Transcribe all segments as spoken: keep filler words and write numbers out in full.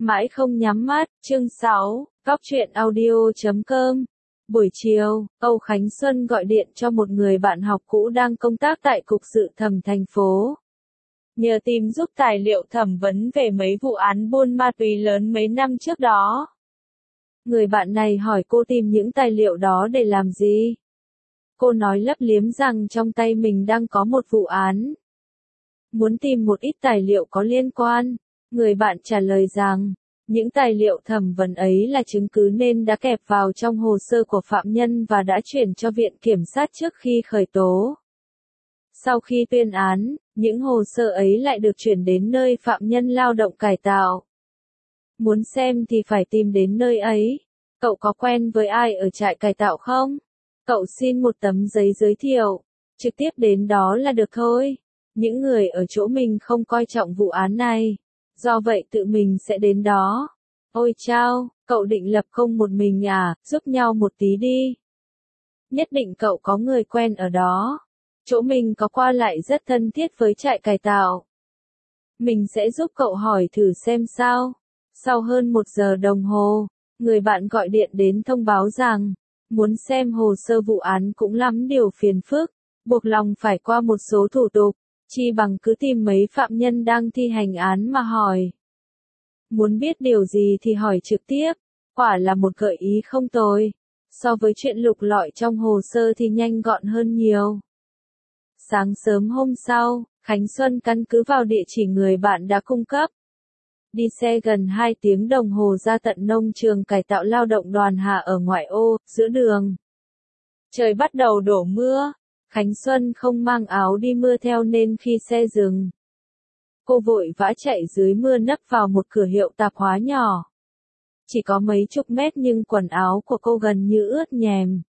Mãi không nhắm mắt, chương sáu, góc truyện audio chấm com. Buổi chiều, Âu Khánh Xuân gọi điện cho một người bạn học cũ đang công tác tại Cục Dự thẩm thành phố. Nhờ tìm giúp tài liệu thẩm vấn về mấy vụ án buôn ma túy lớn mấy năm trước đó. Người bạn này hỏi cô tìm những tài liệu đó để làm gì? Cô nói lấp liếm rằng trong tay mình đang có một vụ án. Muốn tìm một ít tài liệu có liên quan. Người bạn trả lời rằng, những tài liệu thẩm vấn ấy là chứng cứ nên đã kẹp vào trong hồ sơ của phạm nhân và đã chuyển cho viện kiểm sát trước khi khởi tố. Sau khi tuyên án, những hồ sơ ấy lại được chuyển đến nơi phạm nhân lao động cải tạo. Muốn xem thì phải tìm đến nơi ấy. Cậu có quen với ai ở trại cải tạo không? Cậu xin một tấm giấy giới thiệu. Trực tiếp đến đó là được thôi. Những người ở chỗ mình không coi trọng vụ án này. Do vậy tự mình sẽ đến đó. Ôi chao, cậu định lập công một mình à, giúp nhau một tí đi. Nhất định cậu có người quen ở đó. Chỗ mình có qua lại rất thân thiết với trại cải tạo. Mình sẽ giúp cậu hỏi thử xem sao. Sau hơn một giờ đồng hồ, người bạn gọi điện đến thông báo rằng, muốn xem hồ sơ vụ án cũng lắm điều phiền phức, buộc lòng phải qua một số thủ tục. Chi bằng cứ tìm mấy phạm nhân đang thi hành án mà hỏi. Muốn biết điều gì thì hỏi trực tiếp, quả là một gợi ý không tồi. So với chuyện lục lọi trong hồ sơ thì nhanh gọn hơn nhiều. Sáng sớm hôm sau, Khánh Xuân căn cứ vào địa chỉ người bạn đã cung cấp. Đi xe gần hai tiếng đồng hồ ra tận nông trường cải tạo lao động Đoàn Hà ở ngoại ô, giữa đường. Trời bắt đầu đổ mưa. Khánh Xuân không mang áo đi mưa theo nên khi xe dừng, cô vội vã chạy dưới mưa nấp vào một cửa hiệu tạp hóa nhỏ. Chỉ có mấy chục mét nhưng quần áo của cô gần như ướt nhèm.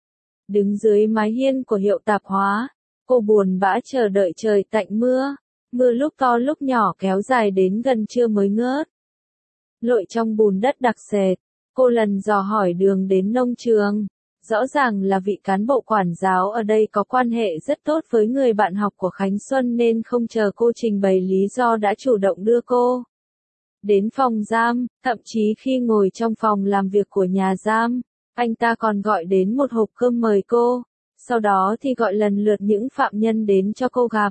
Đứng dưới mái hiên của hiệu tạp hóa, cô buồn bã chờ đợi trời tạnh mưa. Mưa lúc to lúc nhỏ kéo dài đến gần trưa mới ngớt. Lội trong bùn đất đặc sệt, cô lần dò hỏi đường đến nông trường. Rõ ràng là vị cán bộ quản giáo ở đây có quan hệ rất tốt với người bạn học của Khánh Xuân nên không chờ cô trình bày lý do đã chủ động đưa cô đến phòng giam, thậm chí khi ngồi trong phòng làm việc của nhà giam, anh ta còn gọi đến một hộp cơm mời cô, sau đó thì gọi lần lượt những phạm nhân đến cho cô gặp.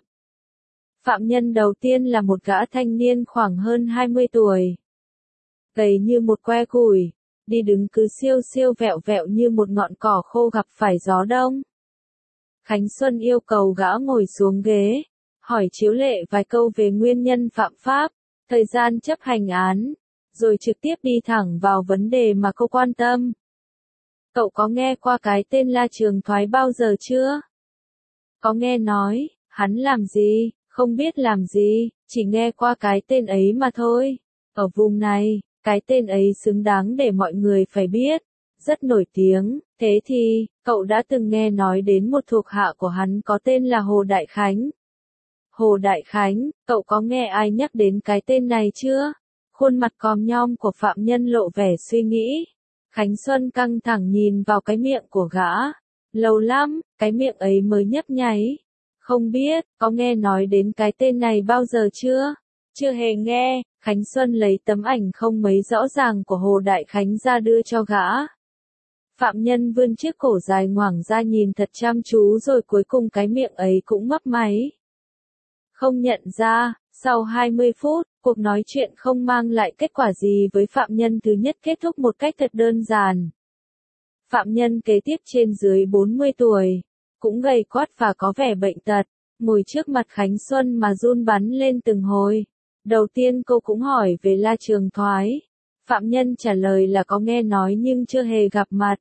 Phạm nhân đầu tiên là một gã thanh niên khoảng hơn hai mươi tuổi. Gầy như một que củi. Đi đứng cứ siêu siêu vẹo vẹo như một ngọn cỏ khô gặp phải gió đông. Khánh Xuân yêu cầu gã ngồi xuống ghế, hỏi chiếu lệ vài câu về nguyên nhân phạm pháp, thời gian chấp hành án, rồi trực tiếp đi thẳng vào vấn đề mà cô quan tâm. Cậu có nghe qua cái tên La Trường Thoái bao giờ chưa? Có nghe nói, hắn làm gì, không biết làm gì, chỉ nghe qua cái tên ấy mà thôi. Ở vùng này, cái tên ấy xứng đáng để mọi người phải biết, rất nổi tiếng. Thế thì, cậu đã từng nghe nói đến một thuộc hạ của hắn có tên là Hồ Đại Khánh. Hồ Đại Khánh, cậu có nghe ai nhắc đến cái tên này chưa? Khuôn mặt còm nhom của phạm nhân lộ vẻ suy nghĩ. Khánh Xuân căng thẳng nhìn vào cái miệng của gã. Lâu lắm, cái miệng ấy mới nhấp nháy. Không biết, có nghe nói đến cái tên này bao giờ chưa? Chưa hề nghe. Khánh Xuân lấy tấm ảnh không mấy rõ ràng của Hồ Đại Khánh ra đưa cho gã. Phạm nhân vươn chiếc cổ dài ngoằng ra nhìn thật chăm chú rồi cuối cùng cái miệng ấy cũng mấp máy. Không nhận ra, sau hai mươi phút, cuộc nói chuyện không mang lại kết quả gì với phạm nhân thứ nhất kết thúc một cách thật đơn giản. Phạm nhân kế tiếp trên dưới bốn mươi tuổi, cũng gầy quắt và có vẻ bệnh tật, ngồi trước mặt Khánh Xuân mà run bắn lên từng hồi. Đầu tiên cô cũng hỏi về La Trường Thoái. Phạm nhân trả lời là có nghe nói nhưng chưa hề gặp mặt.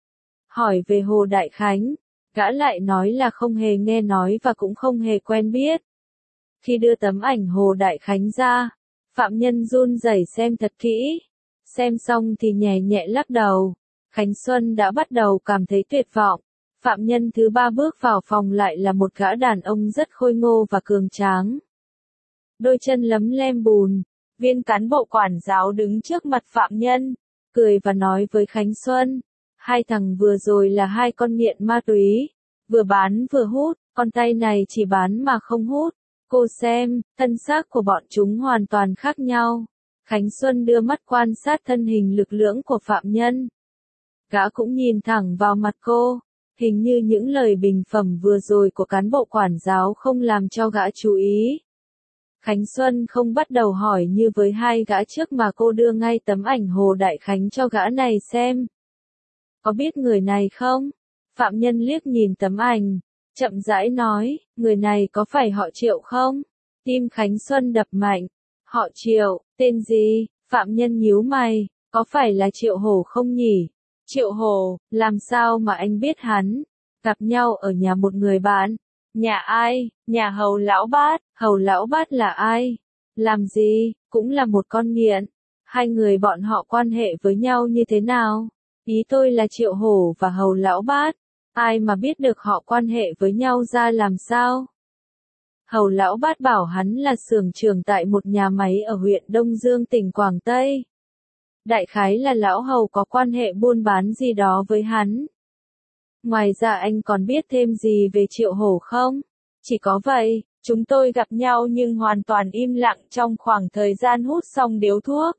Hỏi về Hồ Đại Khánh, gã lại nói là không hề nghe nói và cũng không hề quen biết. Khi đưa tấm ảnh Hồ Đại Khánh ra, phạm nhân run rẩy xem thật kỹ. Xem xong thì nhẹ nhẹ lắc đầu. Khánh Xuân đã bắt đầu cảm thấy tuyệt vọng. Phạm nhân thứ ba bước vào phòng lại là một gã đàn ông rất khôi ngô và cường tráng. Đôi chân lấm lem bùn, viên cán bộ quản giáo đứng trước mặt phạm nhân, cười và nói với Khánh Xuân, hai thằng vừa rồi là hai con nghiện ma túy, vừa bán vừa hút, con tay này chỉ bán mà không hút, cô xem, thân xác của bọn chúng hoàn toàn khác nhau. Khánh Xuân đưa mắt quan sát thân hình lực lưỡng của phạm nhân. Gã cũng nhìn thẳng vào mặt cô, hình như những lời bình phẩm vừa rồi của cán bộ quản giáo không làm cho gã chú ý. Khánh Xuân không bắt đầu hỏi như với hai gã trước mà cô đưa ngay tấm ảnh Hồ Đại Khánh cho gã này xem. Có biết người này không? Phạm nhân liếc nhìn tấm ảnh, chậm rãi nói, người này có phải họ Triệu không? Tim Khánh Xuân đập mạnh. Họ Triệu, tên gì? Phạm nhân nhíu mày, có phải là Triệu Hổ không nhỉ? Triệu Hổ, làm sao mà anh biết hắn? Gặp nhau ở nhà một người bạn. Nhà ai? Nhà Hầu Lão Bát. Hầu Lão Bát là ai? Làm gì? Cũng là một con nghiện. Hai người bọn họ quan hệ với nhau như thế nào? Ý tôi là Triệu Hổ và Hầu Lão Bát. Ai mà biết được họ quan hệ với nhau ra làm sao? Hầu Lão Bát bảo hắn là xưởng trưởng tại một nhà máy ở huyện Đông Dương tỉnh Quảng Tây. Đại khái là Lão Hầu có quan hệ buôn bán gì đó với hắn. Ngoài ra anh còn biết thêm gì về Triệu Hổ không? Chỉ có vậy, chúng tôi gặp nhau nhưng hoàn toàn im lặng trong khoảng thời gian hút xong điếu thuốc.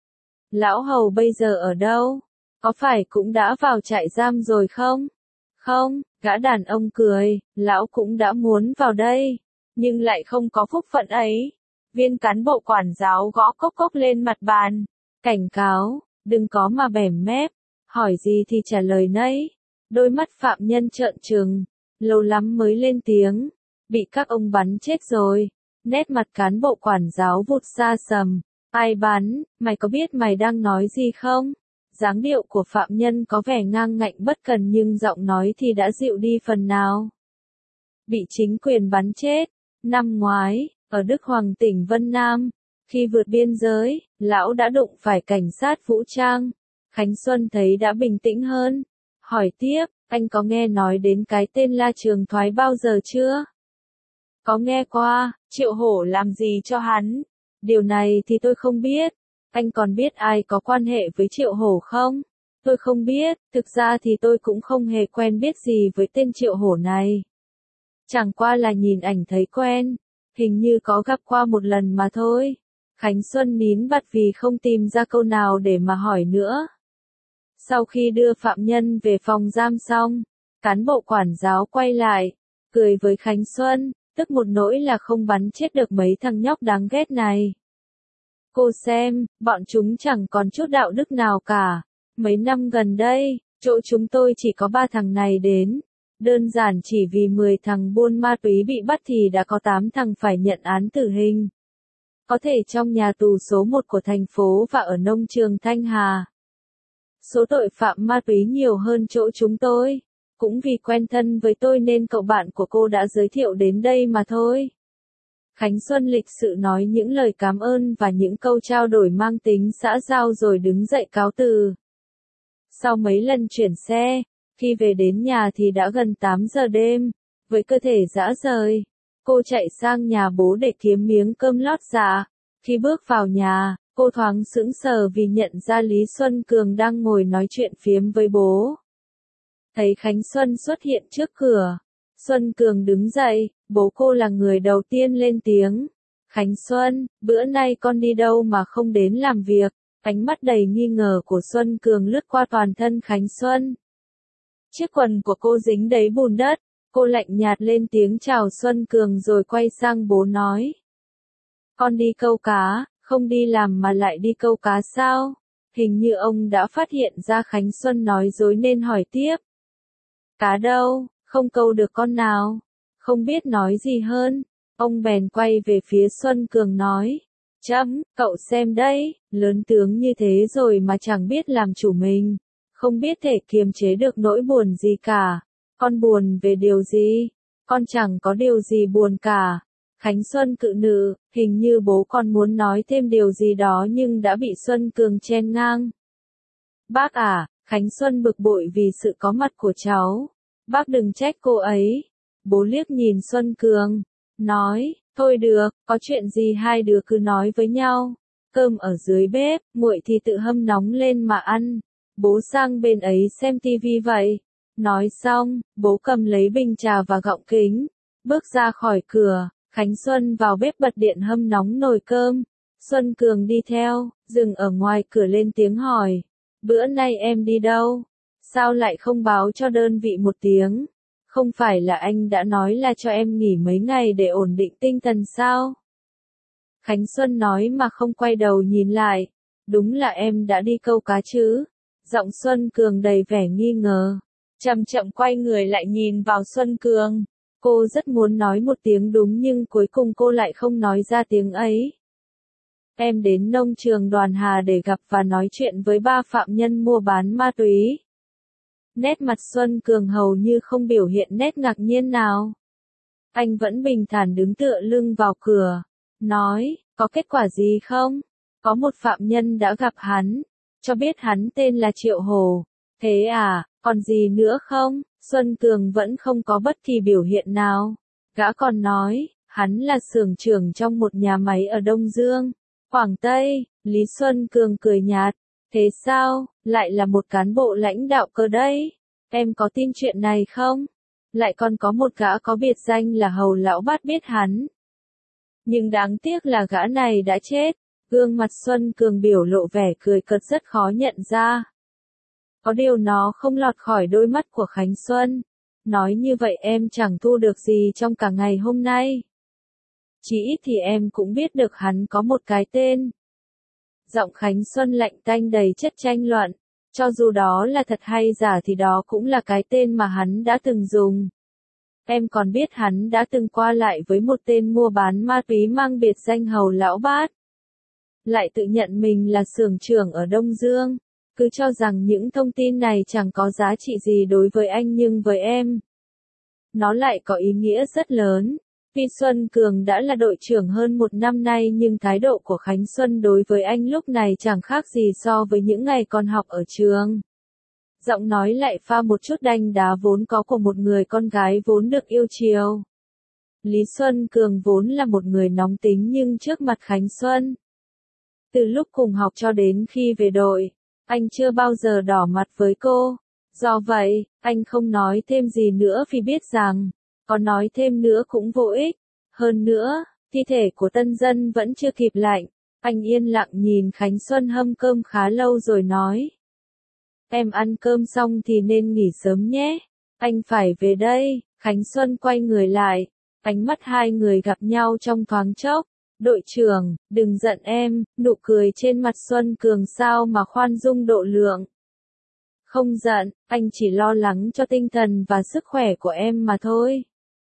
Lão Hầu bây giờ ở đâu? Có phải cũng đã vào trại giam rồi không? Không, gã đàn ông cười, lão cũng đã muốn vào đây, nhưng lại không có phúc phận ấy. Viên cán bộ quản giáo gõ cốc cốc lên mặt bàn, cảnh cáo, đừng có mà bẻm mép, hỏi gì thì trả lời nấy. Đôi mắt phạm nhân trợn trừng, lâu lắm mới lên tiếng, bị các ông bắn chết rồi. Nét mặt cán bộ quản giáo vụt xa sầm, ai bắn, mày có biết mày đang nói gì không? Dáng điệu của phạm nhân có vẻ ngang ngạnh bất cần nhưng giọng nói thì đã dịu đi phần nào. Bị chính quyền bắn chết. Năm ngoái, ở Đức Hoàng tỉnh Vân Nam, khi vượt biên giới, lão đã đụng phải cảnh sát vũ trang. Khánh Xuân thấy đã bình tĩnh hơn. Hỏi tiếp, anh có nghe nói đến cái tên La Trường Thoái bao giờ chưa? Có nghe qua, Triệu Hổ làm gì cho hắn? Điều này thì tôi không biết. Anh còn biết ai có quan hệ với Triệu Hổ không? Tôi không biết, thực ra thì tôi cũng không hề quen biết gì với tên Triệu Hổ này. Chẳng qua là nhìn ảnh thấy quen, hình như có gặp qua một lần mà thôi. Khánh Xuân nín bặt vì không tìm ra câu nào để mà hỏi nữa. Sau khi đưa phạm nhân về phòng giam xong, cán bộ quản giáo quay lại, cười với Khánh Xuân, tức một nỗi là không bắn chết được mấy thằng nhóc đáng ghét này. Cô xem, bọn chúng chẳng còn chút đạo đức nào cả. Mấy năm gần đây, chỗ chúng tôi chỉ có ba thằng này đến. Đơn giản chỉ vì mười thằng buôn ma túy bị bắt thì đã có tám thằng phải nhận án tử hình. Có thể trong nhà tù số một của thành phố và ở nông trường Thanh Hà. Số tội phạm ma túy nhiều hơn chỗ chúng tôi. Cũng vì quen thân với tôi nên cậu bạn của cô đã giới thiệu đến đây mà thôi. Khánh Xuân lịch sự nói những lời cảm ơn và những câu trao đổi mang tính xã giao rồi đứng dậy cáo từ. Sau mấy lần chuyển xe, khi về đến nhà thì đã gần tám giờ đêm, với cơ thể rã rời. Cô chạy sang nhà bố để kiếm miếng cơm lót dạ. Khi bước vào nhà, cô thoáng sững sờ vì nhận ra Lý Xuân Cường đang ngồi nói chuyện phiếm với bố. Thấy Khánh Xuân xuất hiện trước cửa, Xuân Cường đứng dậy, bố cô là người đầu tiên lên tiếng. Khánh Xuân, bữa nay con đi đâu mà không đến làm việc? Ánh mắt đầy nghi ngờ của Xuân Cường lướt qua toàn thân Khánh Xuân. Chiếc quần của cô dính đầy bùn đất, cô lạnh nhạt lên tiếng chào Xuân Cường rồi quay sang bố nói. Con đi câu cá, không đi làm mà lại đi câu cá sao? Hình như ông đã phát hiện ra Khánh Xuân nói dối nên hỏi tiếp. Cá đâu, không câu được con nào. Không biết nói gì hơn, ông bèn quay về phía Xuân Cường nói. Chấm, cậu xem đấy, lớn tướng như thế rồi mà chẳng biết làm chủ mình. Không biết thể kiềm chế được nỗi buồn gì cả. Con buồn về điều gì? Con chẳng có điều gì buồn cả. Khánh Xuân cự nữ, hình như bố con muốn nói thêm điều gì đó nhưng đã bị Xuân Cường chen ngang. Bác à, Khánh Xuân bực bội vì sự có mặt của cháu. Bác đừng trách cô ấy. Bố liếc nhìn Xuân Cường, nói, thôi được, có chuyện gì hai đứa cứ nói với nhau. Cơm ở dưới bếp, nguội thì tự hâm nóng lên mà ăn. Bố sang bên ấy xem tivi vậy. Nói xong, bố cầm lấy bình trà và gọng kính. Bước ra khỏi cửa, Khánh Xuân vào bếp bật điện hâm nóng nồi cơm. Xuân Cường đi theo, dừng ở ngoài cửa lên tiếng hỏi. Bữa nay em đi đâu? Sao lại không báo cho đơn vị một tiếng? Không phải là anh đã nói là cho em nghỉ mấy ngày để ổn định tinh thần sao? Khánh Xuân nói mà không quay đầu nhìn lại. Đúng là em đã đi câu cá chứ? Giọng Xuân Cường đầy vẻ nghi ngờ. Chậm chậm quay người lại nhìn vào Xuân Cường. Cô rất muốn nói một tiếng đúng nhưng cuối cùng cô lại không nói ra tiếng ấy. Em đến nông trường Đoàn Hà để gặp và nói chuyện với ba phạm nhân mua bán ma túy. Nét mặt Xuân Cường hầu như không biểu hiện nét ngạc nhiên nào. Anh vẫn bình thản đứng tựa lưng vào cửa. Nói, có kết quả gì không? Có một phạm nhân đã gặp hắn. Cho biết hắn tên là Triệu Hồ. Thế à, còn gì nữa không? Xuân Cường vẫn không có bất kỳ biểu hiện nào. Gã còn nói, hắn là xưởng trưởng trong một nhà máy ở Đông Dương, Quảng Tây. Lý Xuân Cường cười nhạt. Thế sao, lại là một cán bộ lãnh đạo cơ đấy? Em có tin chuyện này không? Lại còn có một gã có biệt danh là Hầu Lão Bát biết hắn. Nhưng đáng tiếc là gã này đã chết. Gương mặt Xuân Cường biểu lộ vẻ cười cợt rất khó nhận ra. Có điều nó không lọt khỏi đôi mắt của Khánh Xuân. Nói như vậy em chẳng thu được gì trong cả ngày hôm nay. Chỉ ít thì em cũng biết được hắn có một cái tên. Giọng Khánh Xuân lạnh tanh đầy chất tranh luận. Cho dù đó là thật hay giả thì đó cũng là cái tên mà hắn đã từng dùng. Em còn biết hắn đã từng qua lại với một tên mua bán ma túy mang biệt danh Hầu Lão Bát. Lại tự nhận mình là xưởng trưởng ở Đông Dương. Cứ cho rằng những thông tin này chẳng có giá trị gì đối với anh nhưng với em, nó lại có ý nghĩa rất lớn. Tuy Xuân Cường đã là đội trưởng hơn một năm nay nhưng thái độ của Khánh Xuân đối với anh lúc này chẳng khác gì so với những ngày còn học ở trường. Giọng nói lại pha một chút đanh đá vốn có của một người con gái vốn được yêu chiều. Lý Xuân Cường vốn là một người nóng tính nhưng trước mặt Khánh Xuân, từ lúc cùng học cho đến khi về đội, anh chưa bao giờ đỏ mặt với cô. Do vậy, anh không nói thêm gì nữa vì biết rằng, có nói thêm nữa cũng vô ích. Hơn nữa, thi thể của tân dân vẫn chưa kịp lạnh. Anh yên lặng nhìn Khánh Xuân hâm cơm khá lâu rồi nói. Em ăn cơm xong thì nên nghỉ sớm nhé. Anh phải về đây. Khánh Xuân quay người lại. Ánh mắt hai người gặp nhau trong thoáng chốc. Đội trưởng, đừng giận em. Nụ cười trên mặt Xuân Cường sao mà khoan dung độ lượng. Không giận, anh chỉ lo lắng cho tinh thần và sức khỏe của em mà thôi.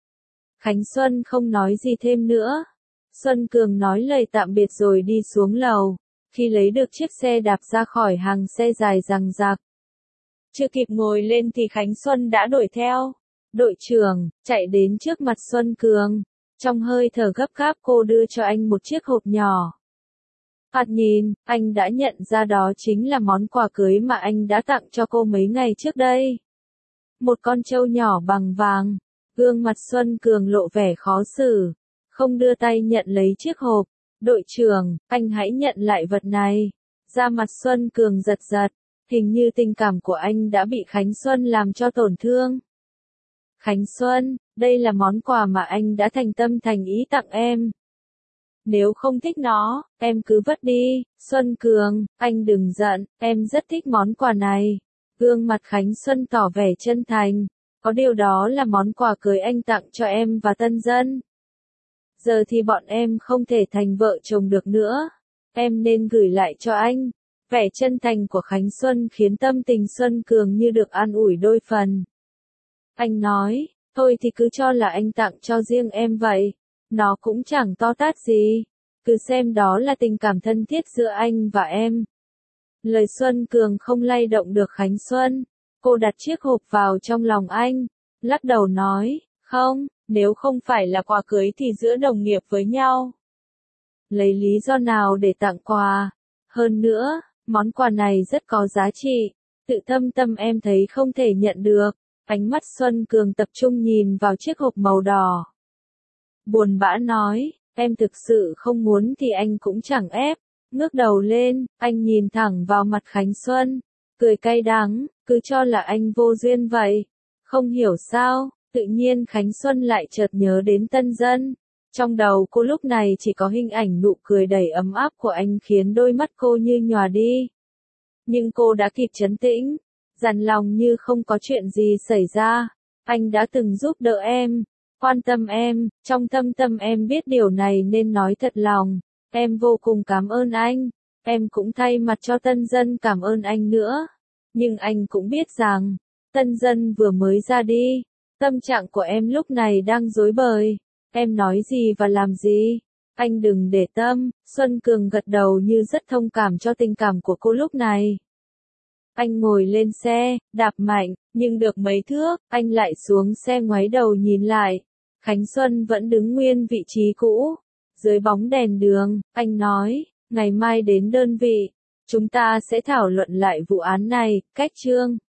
Khánh Xuân không nói gì thêm nữa. Xuân Cường nói lời tạm biệt rồi đi xuống lầu. Khi lấy được chiếc xe đạp ra khỏi hàng xe dài dằng dặc, chưa kịp ngồi lên thì Khánh Xuân đã đuổi theo. Đội trưởng, chạy đến trước mặt Xuân Cường. Trong hơi thở gấp gáp cô đưa cho anh một chiếc hộp nhỏ. Thoạt nhìn, anh đã nhận ra đó chính là món quà cưới mà anh đã tặng cho cô mấy ngày trước đây. Một con trâu nhỏ bằng vàng. Gương mặt Xuân Cường lộ vẻ khó xử. Không đưa tay nhận lấy chiếc hộp. Đội trưởng, anh hãy nhận lại vật này. Da mặt Xuân Cường giật giật. Hình như tình cảm của anh đã bị Khánh Xuân làm cho tổn thương. Khánh Xuân, đây là món quà mà anh đã thành tâm thành ý tặng em. Nếu không thích nó, em cứ vứt đi. Xuân Cường, anh đừng giận, em rất thích món quà này. Gương mặt Khánh Xuân tỏ vẻ chân thành. Có điều đó là món quà cưới anh tặng cho em và tân dân. Giờ thì bọn em không thể thành vợ chồng được nữa. Em nên gửi lại cho anh. Vẻ chân thành của Khánh Xuân khiến tâm tình Xuân Cường như được an ủi đôi phần. Anh nói, thôi thì cứ cho là anh tặng cho riêng em vậy. Nó cũng chẳng to tát gì. Cứ xem đó là tình cảm thân thiết giữa anh và em. Lời Xuân Cường không lay động được Khánh Xuân. Cô đặt chiếc hộp vào trong lòng anh. Lắc đầu nói, không, nếu không phải là quà cưới thì giữa đồng nghiệp với nhau. Lấy lý do nào để tặng quà? Hơn nữa, món quà này rất có giá trị. Tự thâm tâm em thấy không thể nhận được. Ánh mắt Xuân Cường tập trung nhìn vào chiếc hộp màu đỏ. Buồn bã nói, em thực sự không muốn thì anh cũng chẳng ép. Ngước đầu lên, anh nhìn thẳng vào mặt Khánh Xuân. Cười cay đắng, cứ cho là anh vô duyên vậy. Không hiểu sao, tự nhiên Khánh Xuân lại chợt nhớ đến tân dân. Trong đầu cô lúc này chỉ có hình ảnh nụ cười đầy ấm áp của anh khiến đôi mắt cô như nhòa đi. Nhưng cô đã kịp trấn tĩnh, dằn lòng như không có chuyện gì xảy ra. Anh đã từng giúp đỡ em, quan tâm em, trong thâm tâm em biết điều này nên nói thật lòng. Em vô cùng cảm ơn anh, em cũng thay mặt cho Tân Dân cảm ơn anh nữa. Nhưng anh cũng biết rằng, Tân Dân vừa mới ra đi, tâm trạng của em lúc này đang rối bời. Em nói gì và làm gì? Anh đừng để tâm. Xuân Cường gật đầu như rất thông cảm cho tình cảm của cô lúc này. Anh ngồi lên xe, đạp mạnh, nhưng được mấy thước, anh lại xuống xe ngoái đầu nhìn lại. Khánh Xuân vẫn đứng nguyên vị trí cũ. Dưới bóng đèn đường, anh nói, ngày mai đến đơn vị, chúng ta sẽ thảo luận lại vụ án này, cách Trương.